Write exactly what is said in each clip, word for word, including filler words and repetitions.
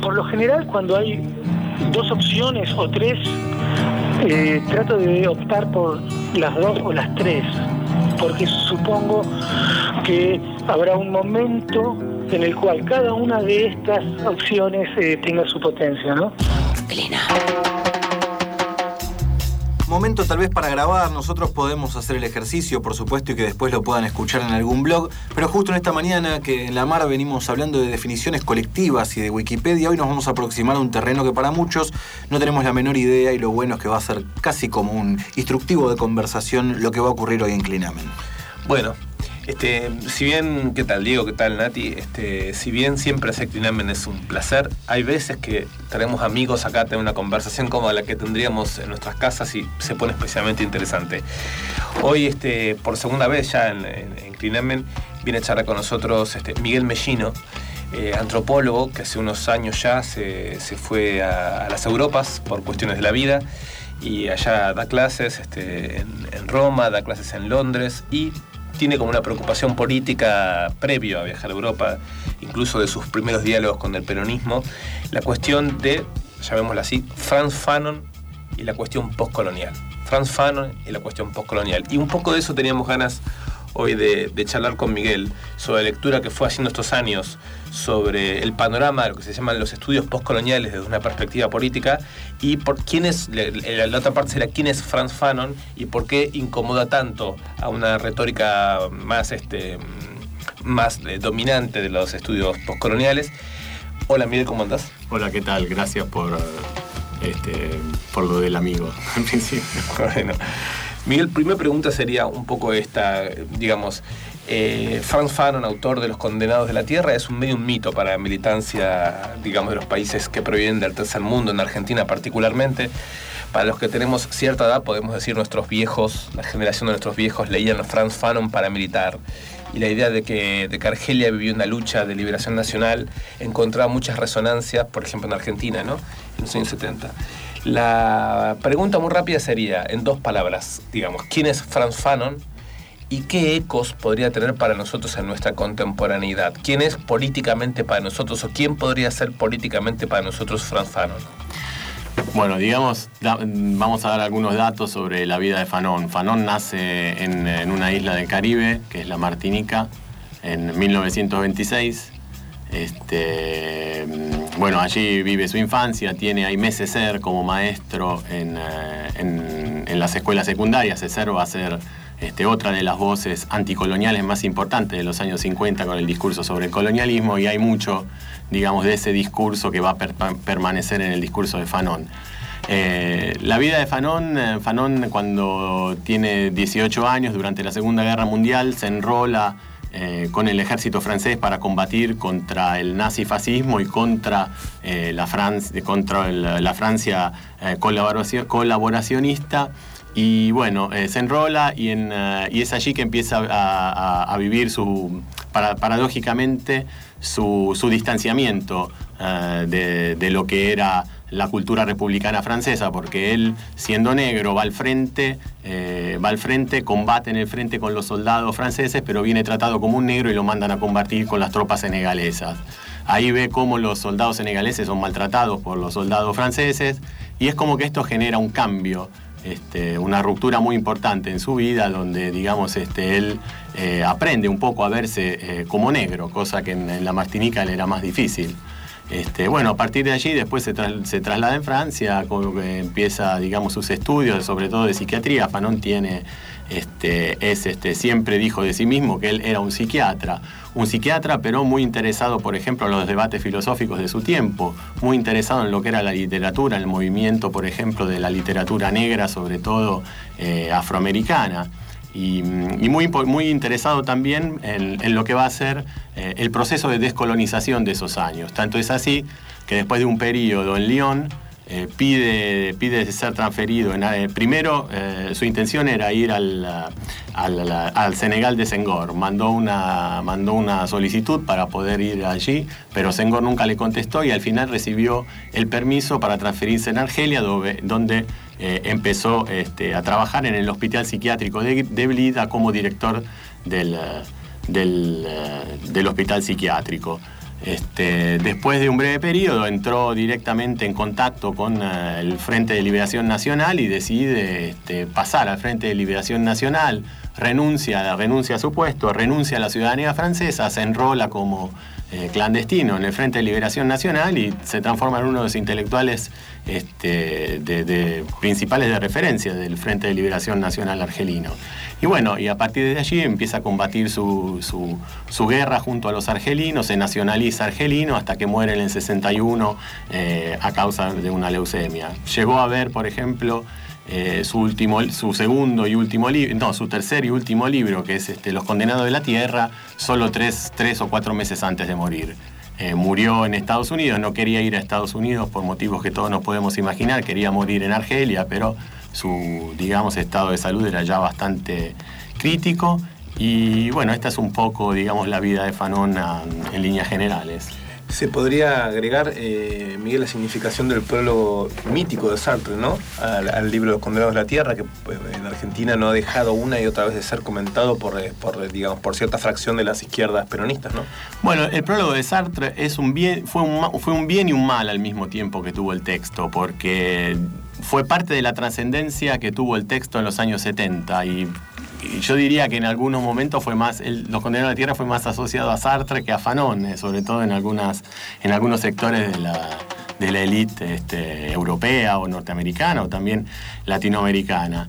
por lo general, cuando hay dos opciones o tres, eh, trato de optar por las dos o las tres, porque supongo que habrá un momento en el cual cada una de estas opciones eh, tenga su potencia, ¿no? Plena. Momento tal vez para grabar, nosotros podemos hacer el ejercicio, por supuesto, y que después lo puedan escuchar en algún blog, pero justo en esta mañana que en La Mar venimos hablando de definiciones colectivas y de Wikipedia, hoy nos vamos a aproximar a un terreno que para muchos no tenemos la menor idea, y lo bueno es que va a ser casi como un instructivo de conversación lo que va a ocurrir hoy en Clinamen. Bueno, Este, si bien, ¿qué tal Diego? ¿Qué tal Nati? Este, si bien siempre hacer Clinamen es un placer, hay veces que tenemos amigos acá, tenemos una conversación como la que tendríamos en nuestras casas y se pone especialmente interesante. Hoy, este, por segunda vez ya en, en, en Clinamen, viene a charlar con nosotros este, Miguel Mellino, eh, antropólogo que hace unos años ya se, se fue a, a las Europas por cuestiones de la vida y allá da clases este, en, en Roma, da clases en Londres y tiene como una preocupación política previo a viajar a Europa, incluso de sus primeros diálogos con el peronismo, la cuestión de, llamémosla así, Frantz Fanon y la cuestión postcolonial. Frantz Fanon y la cuestión postcolonial. Y un poco de eso teníamos ganas hoy de, de charlar con Miguel, sobre la lectura que fue haciendo estos años sobre el panorama de lo que se llaman los estudios postcoloniales desde una perspectiva política y por quién es, la, la otra parte será quién es Frantz Fanon y por qué incomoda tanto a una retórica más, este, más eh, dominante de los estudios postcoloniales. Hola Miguel, ¿cómo andás? Hola, ¿qué tal? Gracias por, este, por lo del amigo al principio. Bueno, Miguel, primera pregunta sería un poco esta, digamos, eh, Frantz Fanon, autor de Los Condenados de la Tierra, es un medio un mito para la militancia, digamos, de los países que provienen del tercer mundo, en Argentina particularmente. Para los que tenemos cierta edad, podemos decir nuestros viejos, la generación de nuestros viejos leían a Frantz Fanon para militar. Y la idea de que, de que Argelia vivió una lucha de liberación nacional encontraba muchas resonancias, por ejemplo, en Argentina, ¿no? En los años setenta. La pregunta muy rápida sería, en dos palabras, digamos, ¿quién es Frantz Fanon y qué ecos podría tener para nosotros en nuestra contemporaneidad? ¿Quién es políticamente para nosotros o quién podría ser políticamente para nosotros Frantz Fanon? Bueno, digamos, da, vamos a dar algunos datos sobre la vida de Fanon. Fanon nace en, en una isla del Caribe, que es la Martinica, en mil novecientos veintiséis. Este, bueno, allí vive su infancia, tiene a Aimé Césaire como maestro en, en, en las escuelas secundarias. Césaire va a ser este, otra de las voces anticoloniales más importantes de los años cincuenta con el discurso sobre el colonialismo, y hay mucho, digamos, de ese discurso que va a per permanecer en el discurso de Fanon. Eh, la vida de Fanon, eh, Fanon cuando tiene dieciocho años, durante la Segunda Guerra Mundial, se enrola Eh, con el ejército francés para combatir contra el nazifascismo y contra, eh, la, Francia, contra el, la Francia eh, colaboración, colaboracionista. Y bueno, eh, se enrola y, en, uh, y es allí que empieza a, a, a vivir su, para, paradójicamente su, su distanciamiento uh, de, de lo que era la cultura republicana francesa, porque él, siendo negro, va al frente, eh, va al frente, combate en el frente con los soldados franceses, pero viene tratado como un negro y lo mandan a combatir con las tropas senegalesas. Ahí ve cómo los soldados senegaleses son maltratados por los soldados franceses, y es como que esto genera un cambio, este, una ruptura muy importante en su vida, donde, digamos, este, él eh, aprende un poco a verse eh, como negro, cosa que en, en la Martinica le era más difícil. Este, bueno, a partir de allí después se, tra se traslada en Francia, empieza, digamos, sus estudios, sobre todo de psiquiatría. Fanon tiene, este, es, este, siempre dijo de sí mismo que él era un psiquiatra, un psiquiatra pero muy interesado, por ejemplo, en los debates filosóficos de su tiempo, muy interesado en lo que era la literatura, el movimiento, por ejemplo, de la literatura negra, sobre todo eh, afroamericana. Y, y muy, muy interesado también en, en lo que va a ser eh, el proceso de descolonización de esos años. Tanto es así que después de un periodo en Lyon eh, pide, pide ser transferido. En, eh, primero eh, su intención era ir al, al, al Senegal de Senghor. Mandó una, mandó una solicitud para poder ir allí, pero Senghor nunca le contestó y al final recibió el permiso para transferirse en Argelia, donde, donde Eh, empezó este, a trabajar en el Hospital Psiquiátrico de, de Blida como director del, del, del Hospital Psiquiátrico. Este, después de un breve periodo entró directamente en contacto con uh, el Frente de Liberación Nacional y decide este, pasar al Frente de Liberación Nacional, renuncia, renuncia a su puesto, renuncia a la ciudadanía francesa, se enrola como eh, clandestino en el Frente de Liberación Nacional y se transforma en uno de los intelectuales este, de, de, principales de referencia del Frente de Liberación Nacional argelino. Y bueno, y a partir de allí empieza a combatir su, su, su guerra junto a los argelinos, se nacionaliza argelino hasta que muere en el sesenta y uno eh, a causa de una leucemia. Llegó a ver, por ejemplo, eh, su, último, su segundo y último libro, no, su tercer y último libro, que es este, Los Condenados de la Tierra, solo tres, tres o cuatro meses antes de morir. Eh, murió en Estados Unidos, no quería ir a Estados Unidos por motivos que todos nos podemos imaginar, quería morir en Argelia, pero su, digamos, estado de salud era ya bastante crítico. Y bueno, esta es un poco, digamos, la vida de Fanon en líneas generales. Se podría agregar, eh, Miguel, la significación del prólogo mítico de Sartre, ¿no? Al, al libro Los Condenados de la Tierra, que pues, en Argentina no ha dejado una y otra vez de ser comentado por, por, digamos, por cierta fracción de las izquierdas peronistas, ¿no? Bueno, el prólogo de Sartre es un bien, fue, un, fue un bien y un mal al mismo tiempo que tuvo el texto, porque fue parte de la trascendencia que tuvo el texto en los años setenta y yo diría que en algunos momentos fue más, el, Los Condenados de la Tierra fue más asociado a Sartre que a Fanon, eh, sobre todo en algunas, en algunos sectores de la, de la élite este, europea o norteamericana o también latinoamericana.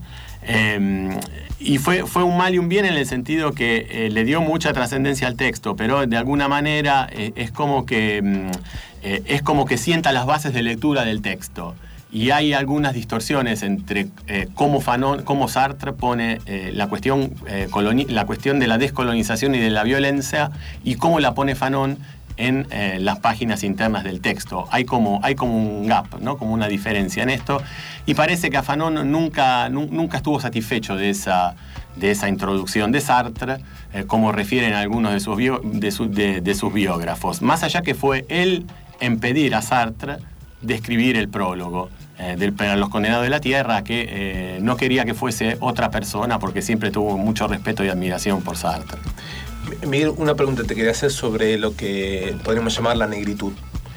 Eh, y fue, fue un mal y un bien en el sentido que eh, le dio mucha trascendencia al texto, pero de alguna manera eh, es como que eh, es como que sienta las bases de lectura del texto. Y hay algunas distorsiones entre eh, cómo Fanon, cómo Sartre pone eh, la cuestión, eh, coloni- la cuestión de la descolonización y de la violencia y cómo la pone Fanon en eh, las páginas internas del texto. Hay como, hay como un gap, ¿no? Como una diferencia en esto. Y parece que a Fanon nunca, nu- nunca estuvo satisfecho de esa, de esa introducción de Sartre, eh, como refieren algunos de sus, bio- de, su- de, de sus biógrafos. Más allá que fue él en pedir a Sartre de escribir el prólogo eh, del, para Los Condenados de la Tierra, que eh, no quería que fuese otra persona porque siempre tuvo mucho respeto y admiración por Sartre. Miguel, una pregunta te quería hacer sobre lo que podríamos llamar la negritud.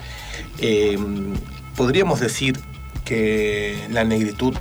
Eh, ¿Podríamos decir que la negritud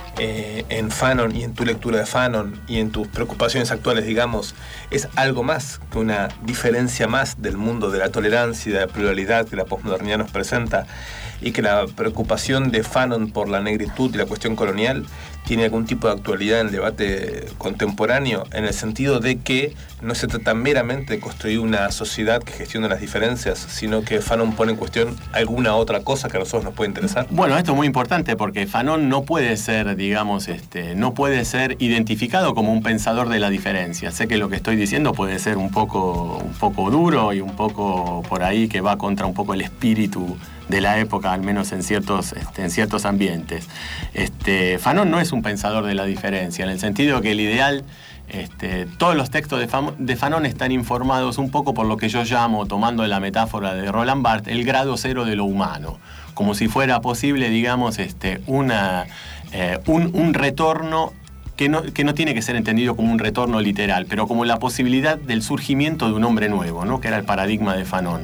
eh, en Fanon y en tu lectura de Fanon y en tus preocupaciones actuales, digamos, es algo más que una diferencia más del mundo de la tolerancia y de la pluralidad que la posmodernidad nos presenta, y que la preocupación de Fanon por la negritud y la cuestión colonial tiene algún tipo de actualidad en el debate contemporáneo, en el sentido de que no se trata meramente de construir una sociedad que gestione las diferencias, sino que Fanon pone en cuestión alguna otra cosa que a nosotros nos puede interesar? Bueno, esto es muy importante porque Fanon no puede ser, digamos, este, no puede ser identificado como un pensador de la diferencia. Sé que lo que estoy diciendo puede ser un poco, un poco duro y un poco por ahí que va contra un poco el espíritu de la época, al menos en ciertos, este, en ciertos ambientes. Este, Fanon no es un pensador de la diferencia, en el sentido que el ideal, este, todos los textos de, Fam- de Fanon están informados un poco por lo que yo llamo, tomando la metáfora de Roland Barthes, el grado cero de lo humano, como si fuera posible, digamos, este, una, eh, un, un retorno que no, que no tiene que ser entendido como un retorno literal, pero como la posibilidad del surgimiento de un hombre nuevo, ¿no? Que era el paradigma de Fanon.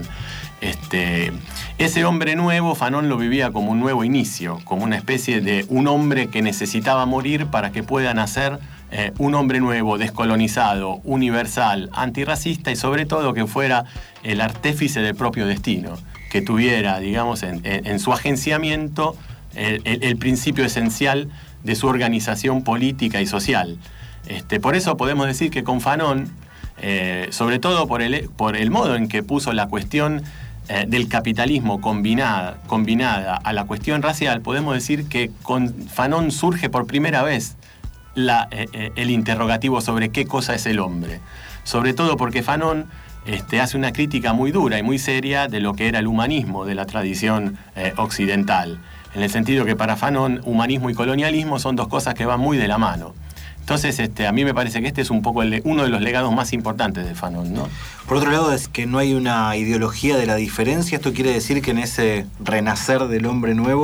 Este, ese hombre nuevo, Fanon lo vivía como un nuevo inicio, como una especie de un hombre que necesitaba morir para que pueda nacer eh, un hombre nuevo, descolonizado, universal, antirracista y sobre todo que fuera el artífice del propio destino, que tuviera, digamos, en, en, en su agenciamiento el, el, el principio esencial de su organización política y social. Este, por eso podemos decir que con Fanon, eh, sobre todo por el, por el modo en que puso la cuestión eh, del capitalismo combinada, combinada a la cuestión racial, podemos decir que con Fanon surge por primera vez la, eh, el interrogativo sobre qué cosa es el hombre. Sobre todo porque Fanon este, hace una crítica muy dura y muy seria de lo que era el humanismo de la tradición eh, occidental, en el sentido que para Fanon humanismo y colonialismo son dos cosas que van muy de la mano. Entonces, este, a mí me parece que este es un poco el, uno de los legados más importantes de Fanon, ¿no? Por otro lado, es que no hay una ideología de la diferencia. Esto quiere decir que en ese renacer del hombre nuevo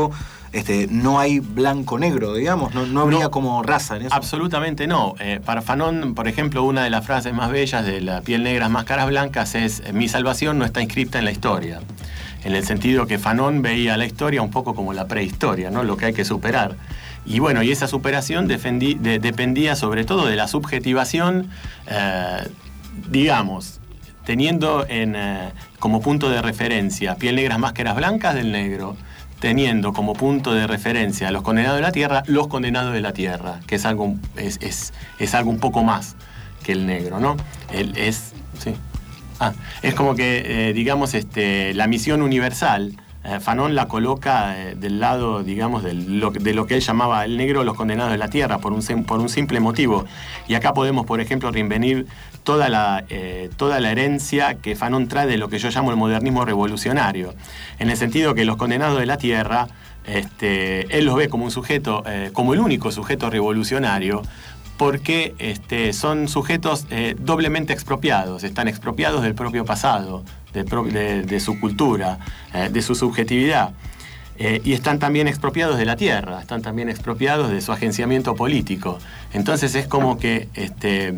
este, no hay blanco-negro, digamos, no, no habría No, como raza en eso. Absolutamente no. Eh, para Fanon, por ejemplo, una de las frases más bellas de La piel negra, máscaras blancas es: mi salvación no está inscripta en la historia. En el sentido que Fanon veía la historia un poco como la prehistoria, ¿no? Lo que hay que superar. Y bueno, y esa superación defendí, de, dependía sobre todo de la subjetivación, eh, digamos, teniendo en, eh, como punto de referencia piel negras, máscaras blancas del negro, teniendo como punto de referencia a los condenados de la tierra, los condenados de la tierra, que es algo, es, es, es algo un poco más que el negro, ¿no? Él es, sí. Ah, es como que, eh, digamos, este, la misión universal, eh, Fanon la coloca eh, del lado, digamos, de lo, de lo que él llamaba el negro, los condenados de la tierra, por un, por un simple motivo. Y acá podemos, por ejemplo, reinvenir toda la, eh, toda la herencia que Fanon trae de lo que yo llamo el modernismo revolucionario, en el sentido que los condenados de la tierra, este, él los ve como un sujeto, eh, como el único sujeto revolucionario, porque este, son sujetos eh, doblemente expropiados, están expropiados del propio pasado, de, de, de su cultura, eh, de su subjetividad, eh, y están también expropiados de la tierra, están también expropiados de su agenciamiento político. Entonces es como que este,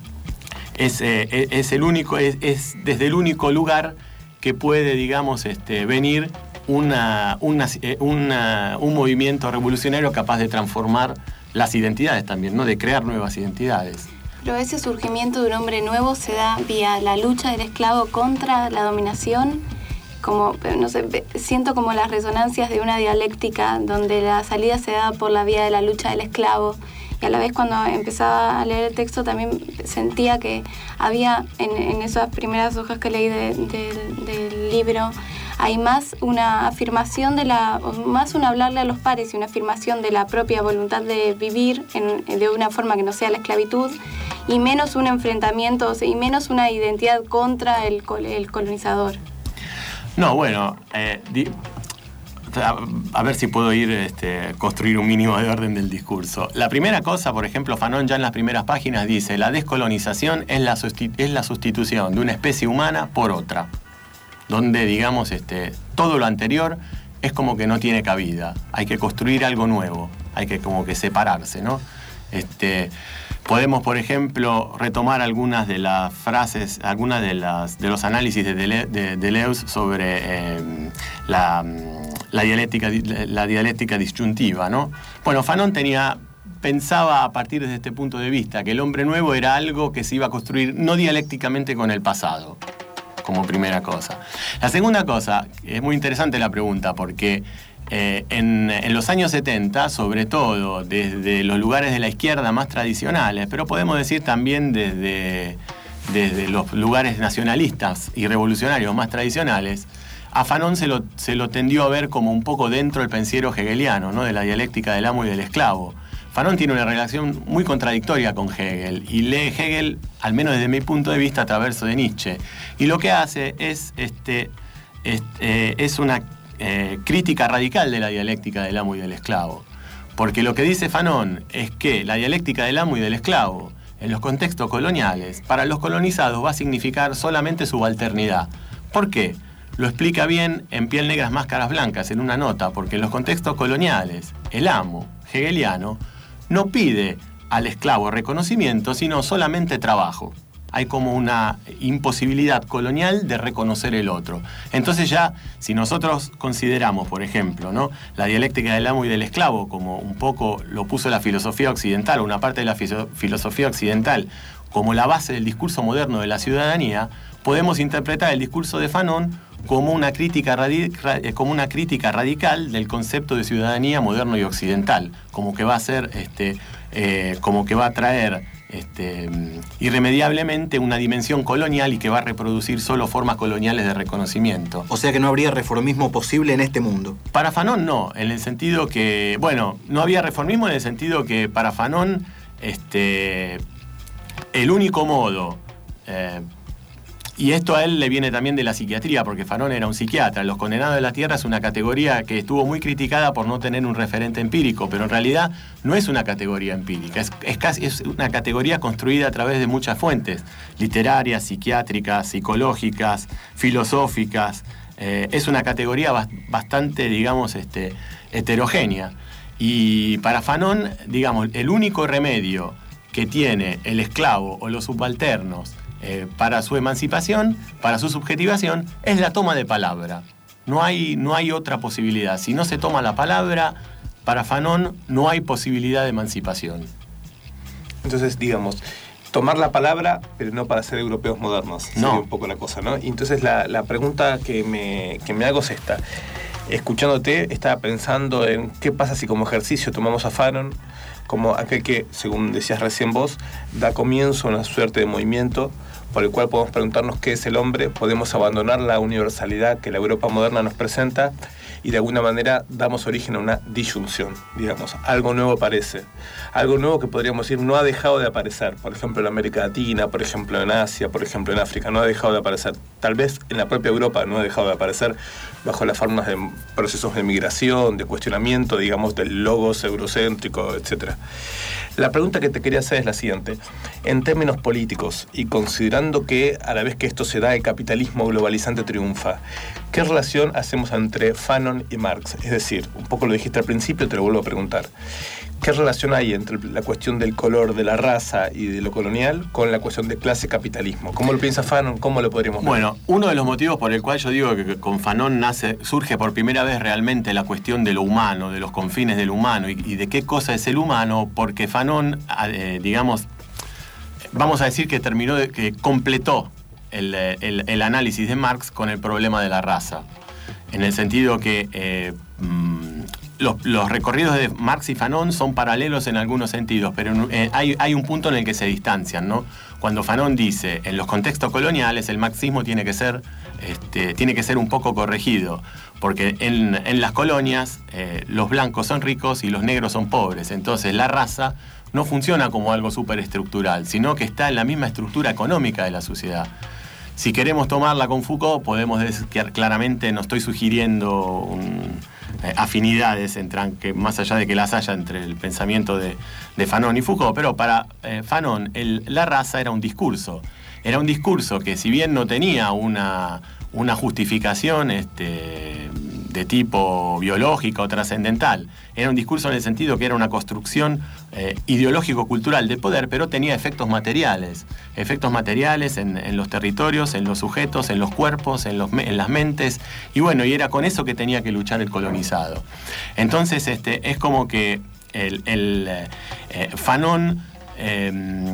es, eh, es, el único, es, es desde el único lugar que puede, digamos, este, venir una, una, una, un movimiento revolucionario capaz de transformar las identidades también, ¿no? De crear nuevas identidades. Pero ese surgimiento de un hombre nuevo se da vía la lucha del esclavo contra la dominación, como, no sé, siento como las resonancias de una dialéctica donde la salida se da por la vía de la lucha del esclavo, y a la vez cuando empezaba a leer el texto también sentía que había en, en esas primeras hojas que leí de, de, del libro, hay más una afirmación de la, más un hablarle a los pares y una afirmación de la propia voluntad de vivir en, de una forma que no sea la esclavitud, y menos un enfrentamiento, o sea, y menos una identidad contra el, el colonizador. No, bueno, eh, di, a, a ver si puedo ir este, construir un mínimo de orden del discurso. La primera cosa, por ejemplo, Fanon ya en las primeras páginas dice: la descolonización es la, es la sustitución de una especie humana por otra, donde, digamos, este, todo lo anterior es como que no tiene cabida. Hay que construir algo nuevo, hay que como que separarse, ¿no? Este, podemos, por ejemplo, retomar algunas de las frases, algunas de, las, de los análisis de, Dele, de Deleuze sobre eh, la, la, dialéctica, la dialéctica disyuntiva, ¿no? Bueno, Fanon tenía... pensaba a partir de este punto de vista que el hombre nuevo era algo que se iba a construir no dialécticamente con el pasado, como primera cosa. La segunda cosa, es muy interesante la pregunta, porque eh, en, en los años setenta, sobre todo desde los lugares de la izquierda más tradicionales, pero podemos decir también desde, desde los lugares nacionalistas y revolucionarios más tradicionales, a Fanon se lo, se lo tendió a ver como un poco dentro del pensiero hegeliano, ¿no? De la dialéctica del amo y del esclavo. Fanon tiene una relación muy contradictoria con Hegel y lee Hegel, al menos desde mi punto de vista, a través de Nietzsche. Y lo que hace es, este, este, es una eh, crítica radical de la dialéctica del amo y del esclavo. Porque lo que dice Fanon es que la dialéctica del amo y del esclavo, en los contextos coloniales, para los colonizados va a significar solamente subalternidad. ¿Por qué? Lo explica bien en Piel Negras, Máscaras Blancas, en una nota, porque en los contextos coloniales, el amo hegeliano no pide al esclavo reconocimiento, sino solamente trabajo. Hay como una imposibilidad colonial de reconocer el otro. Entonces ya, si nosotros consideramos, por ejemplo, ¿no?, la dialéctica del amo y del esclavo, como un poco lo puso la filosofía occidental, una parte de la filosofía occidental, como la base del discurso moderno de la ciudadanía, podemos interpretar el discurso de Fanon como una crítica, radi- como una crítica radical del concepto de ciudadanía moderno y occidental, como que va a ser, este, eh, como que va a traer este, irremediablemente una dimensión colonial y que va a reproducir solo formas coloniales de reconocimiento. O sea que no habría reformismo posible en este mundo. Para Fanon no, en el sentido que, bueno, no había reformismo en el sentido que para Fanon este, el único modo... Eh, Y esto a él le viene también de la psiquiatría, porque Fanon era un psiquiatra. Los condenados de la tierra es una categoría que estuvo muy criticada por no tener un referente empírico, pero en realidad no es una categoría empírica, es, es, casi, es una categoría construida a través de muchas fuentes, literarias, psiquiátricas, psicológicas, filosóficas, eh, es una categoría bastante, digamos, este, heterogénea. Y para Fanon, digamos, el único remedio que tiene el esclavo o los subalternos eh, para su emancipación, para su subjetivación, es la toma de palabra. No hay, no hay otra posibilidad. Si no se toma la palabra, para Fanon no hay posibilidad de emancipación. Entonces, digamos, tomar la palabra, pero no para ser europeos modernos. No. Sería un poco la cosa, ¿no? Y entonces la, la pregunta que me, que me hago es esta. Escuchándote, estaba pensando en qué pasa si como ejercicio tomamos a Fanon como aquel que, según decías recién vos, da comienzo a una suerte de movimiento por el cual podemos preguntarnos qué es el hombre, podemos abandonar la universalidad que la Europa moderna nos presenta y de alguna manera damos origen a una disyunción, digamos, algo nuevo aparece, algo nuevo que podríamos decir no ha dejado de aparecer, por ejemplo en América Latina, por ejemplo en Asia, por ejemplo en África, no ha dejado de aparecer, tal vez en la propia Europa no ha dejado de aparecer bajo las formas de procesos de migración, de cuestionamiento, digamos, del logos eurocéntrico, etcétera. La pregunta que te quería hacer es la siguiente. En términos políticos, y considerando que a la vez que esto se da, el capitalismo globalizante triunfa, ¿qué relación hacemos entre Fanon y Marx? Es decir, un poco lo dijiste al principio, te lo vuelvo a preguntar. ¿Qué relación hay entre la cuestión del color, de la raza y de lo colonial con la cuestión de clase-capitalismo? ¿Cómo lo piensa Fanon? ¿Cómo lo podríamos ver? Bueno, uno de los motivos por el cual yo digo que con Fanon nace, surge por primera vez realmente la cuestión de lo humano, de los confines del humano y, y de qué cosa es el humano, porque Fanon, eh, digamos, vamos a decir que terminó, de, que completó el, el, el análisis de Marx con el problema de la raza, en el sentido que eh, Los, los recorridos de Marx y Fanon son paralelos en algunos sentidos, pero eh, hay, hay un punto en el que se distancian, ¿no? Cuando Fanon dice, en los contextos coloniales el marxismo tiene que ser, este, tiene que ser un poco corregido, porque en, en las colonias eh, los blancos son ricos y los negros son pobres, entonces la raza no funciona como algo superestructural, sino que está en la misma estructura económica de la sociedad. Si queremos tomarla con Foucault, podemos decir que claramente no estoy sugiriendo un... afinidades entre, que más allá de que las haya entre el pensamiento de, de Fanon y Foucault, pero para eh, Fanon el, la raza era un discurso, era un discurso que si bien no tenía una, una justificación este, de tipo biológico o trascendental, era un discurso en el sentido que era una construcción eh, ideológico-cultural de poder, pero tenía efectos materiales, efectos materiales en, en los territorios, en los sujetos, en los cuerpos, en, los, en las mentes, y bueno, y era con eso que tenía que luchar el colonizado. Entonces, este, es como que el, el eh, Fanon eh,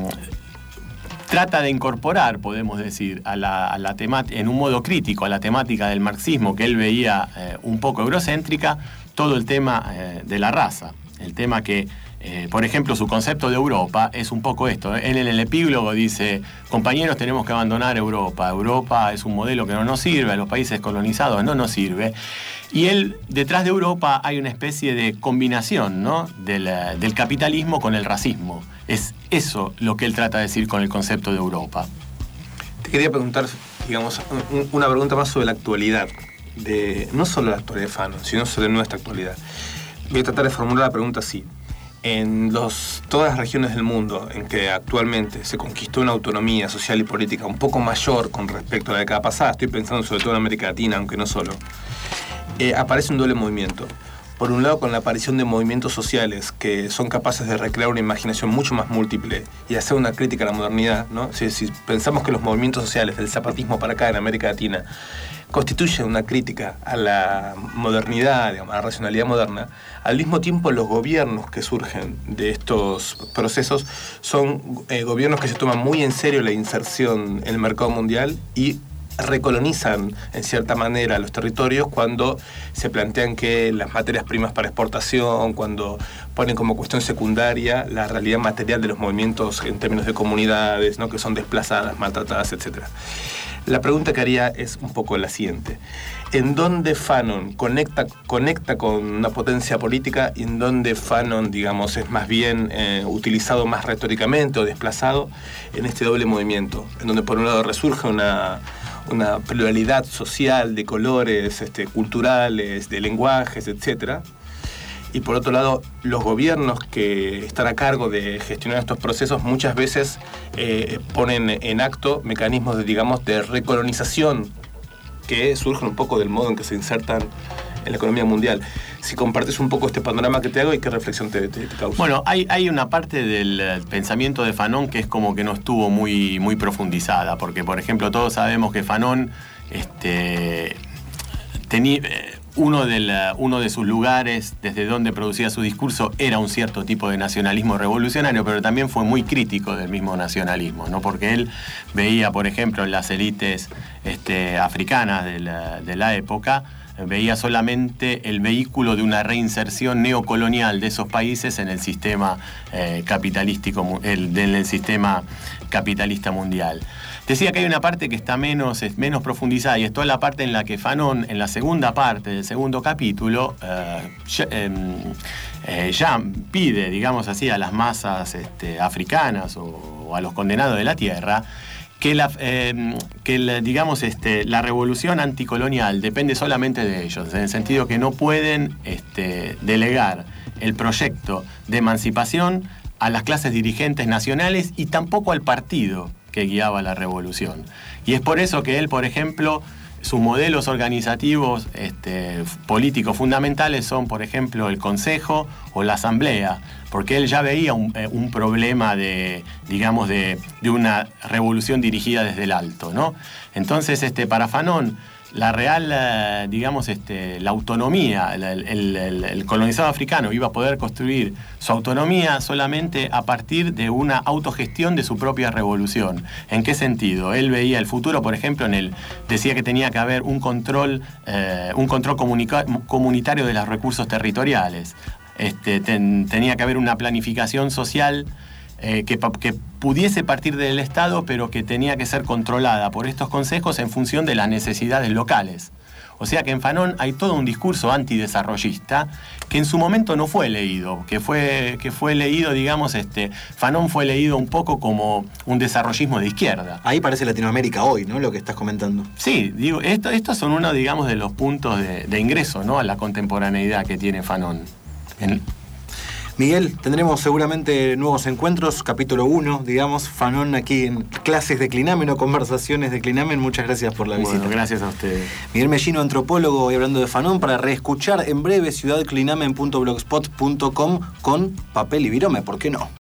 trata de incorporar, podemos decir, a la, a la en un modo crítico a la temática del marxismo que él veía eh, un poco eurocéntrica, todo el tema eh, de la raza. El tema que, eh, por ejemplo, su concepto de Europa es un poco esto. Él en el epílogo dice, compañeros, tenemos que abandonar Europa. Europa es un modelo que no nos sirve, a los países colonizados no nos sirve. Y él, detrás de Europa hay una especie de combinación, ¿no?, del, del capitalismo con el racismo. Es eso lo que él trata de decir con el concepto de Europa. Te quería preguntar, digamos, una pregunta más sobre la actualidad, de no solo la actualidad de Fanon, sino sobre nuestra actualidad. Voy a tratar de formular la pregunta así. En los, todas las regiones del mundo en que actualmente se conquistó una autonomía social y política un poco mayor con respecto a la década pasada, estoy pensando sobre todo en América Latina, aunque no solo, eh, aparece un doble movimiento. Por un lado, con la aparición de movimientos sociales que son capaces de recrear una imaginación mucho más múltiple y hacer una crítica a la modernidad, ¿no? Si, si pensamos que los movimientos sociales del zapatismo para acá en América Latina constituyen una crítica a la modernidad, digamos, a la racionalidad moderna, al mismo tiempo los gobiernos que surgen de estos procesos son eh, gobiernos que se toman muy en serio la inserción en el mercado mundial y recolonizan en cierta manera los territorios cuando se plantean que las materias primas para exportación, cuando ponen como cuestión secundaria la realidad material de los movimientos en términos de comunidades, ¿no?, que son desplazadas, maltratadas, etcétera. La pregunta que haría es un poco la siguiente. ¿En dónde Fanon conecta, conecta con una potencia política y en dónde Fanon, digamos, es más bien eh, utilizado más retóricamente o desplazado en este doble movimiento? En donde por un lado resurge una, una pluralidad social de colores, este, culturales, de lenguajes, etcétera. Y por otro lado, los gobiernos que están a cargo de gestionar estos procesos muchas veces eh, ponen en acto mecanismos de, digamos, de recolonización que surgen un poco del modo en que se insertan en la economía mundial. Si compartes un poco este panorama que te hago y qué reflexión te, te, te causa. Bueno, hay, hay una parte del pensamiento de Fanon que es como que no estuvo muy, muy profundizada, porque, por ejemplo, todos sabemos que Fanon este, tenía... Uno de, la, uno de sus lugares desde donde producía su discurso era un cierto tipo de nacionalismo revolucionario, pero también fue muy crítico del mismo nacionalismo, ¿no? Porque él veía, por ejemplo, en las élites este, africanas de la, de la época, veía solamente el vehículo de una reinserción neocolonial de esos países en el sistema eh, capitalístico, el, en el sistema capitalista mundial. Decía que hay una parte que está menos, es menos profundizada, y es toda la parte en la que Fanon, en la segunda parte del segundo capítulo, eh, ya, eh, eh, ya pide, digamos así, a las masas este, africanas o, o a los condenados de la tierra, que, la, eh, que la, digamos, este, la revolución anticolonial depende solamente de ellos, en el sentido que no pueden este, delegar el proyecto de emancipación a las clases dirigentes nacionales y tampoco al partido que guiaba la revolución. Y es por eso que él, por ejemplo, sus modelos organizativos este, políticos fundamentales son, por ejemplo, el Consejo o la Asamblea, porque él ya veía un, eh, un problema de, digamos, de, de una revolución dirigida desde el alto, ¿no? Entonces, este, para Fanon, la real, eh, digamos, este, la autonomía, el, el, el, el colonizado africano iba a poder construir su autonomía solamente a partir de una autogestión de su propia revolución. ¿En qué sentido? Él veía el futuro, por ejemplo, en el, decía que tenía que haber un control, eh, un control comunica, comunitario de los recursos territoriales. Este, ten, tenía que haber una planificación social Eh, que, que pudiese partir del Estado, pero que tenía que ser controlada por estos consejos en función de las necesidades locales. O sea que en Fanon hay todo un discurso antidesarrollista que en su momento no fue leído, que fue, que fue leído, digamos, este, Fanon fue leído un poco como un desarrollismo de izquierda. Ahí parece Latinoamérica hoy, ¿no? Lo que estás comentando. Sí, digo, esto, estos son uno, digamos, de los puntos de, de ingreso, ¿no?, a la contemporaneidad que tiene Fanon. En, Miguel, tendremos seguramente nuevos encuentros, capítulo uno, digamos, Fanon aquí en Clases de Clinamen o Conversaciones de Clinamen. Muchas gracias por la bueno, visita. Gracias a ustedes. Miguel Mellino, antropólogo y hablando de Fanon, para reescuchar en breve ciudad clinamen punto blogspot punto com con papel y virome, ¿por qué no?